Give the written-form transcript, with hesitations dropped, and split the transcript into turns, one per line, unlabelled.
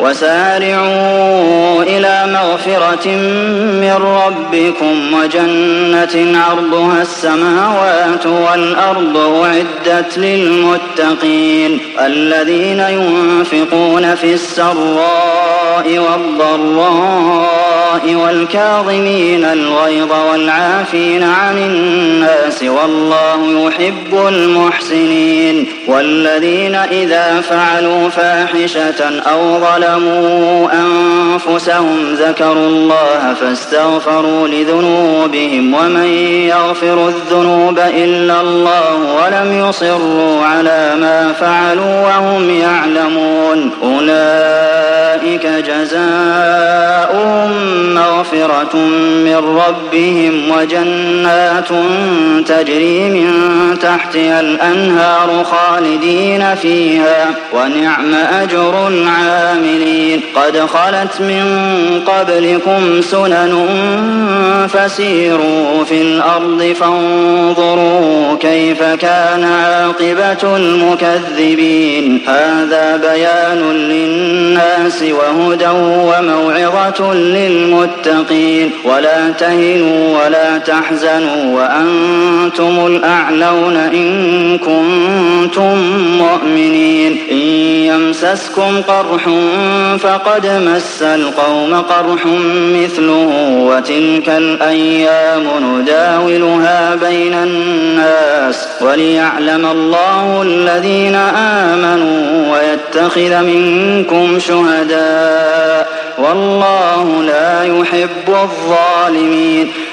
وسارعوا إلى مغفرة من ربكم وجنة عرضها السماوات والأرض أعدت للمتقين الذين ينفقون في السراء والضراء والكاظمين الغيظ والعافين عن الناس والله يحب المحسنين والذين إذا فعلوا فاحشة أو ظلموا أنفسهم ذكروا الله فاستغفروا لذنوبهم ومن يغفر الذنوب إلا الله ولم يصروا على ما فعلوا وهم يعلمون أولئك جزاؤهم مغفرة من ربهم وجنات تجري من تحتها الأنهار خالدين فيها ونعم أجر العاملين قد خلت من قبلكم سنن فسيروا في الأرض فانظروا كيف كان عاقبة المكذبين هذا بيان للناس وهدى وموعظة للمتقين ولا تهنوا ولا تحزنوا وأنتم الأعلون إن كنتم مؤمنين إن يمسسكم قرح فقد مس القوم قرح مثله وتلك الأيام نداولها بين الناس وليعلم الله الذين آمنوا ويتخذ منكم شهداء والله لا يحب الظالمين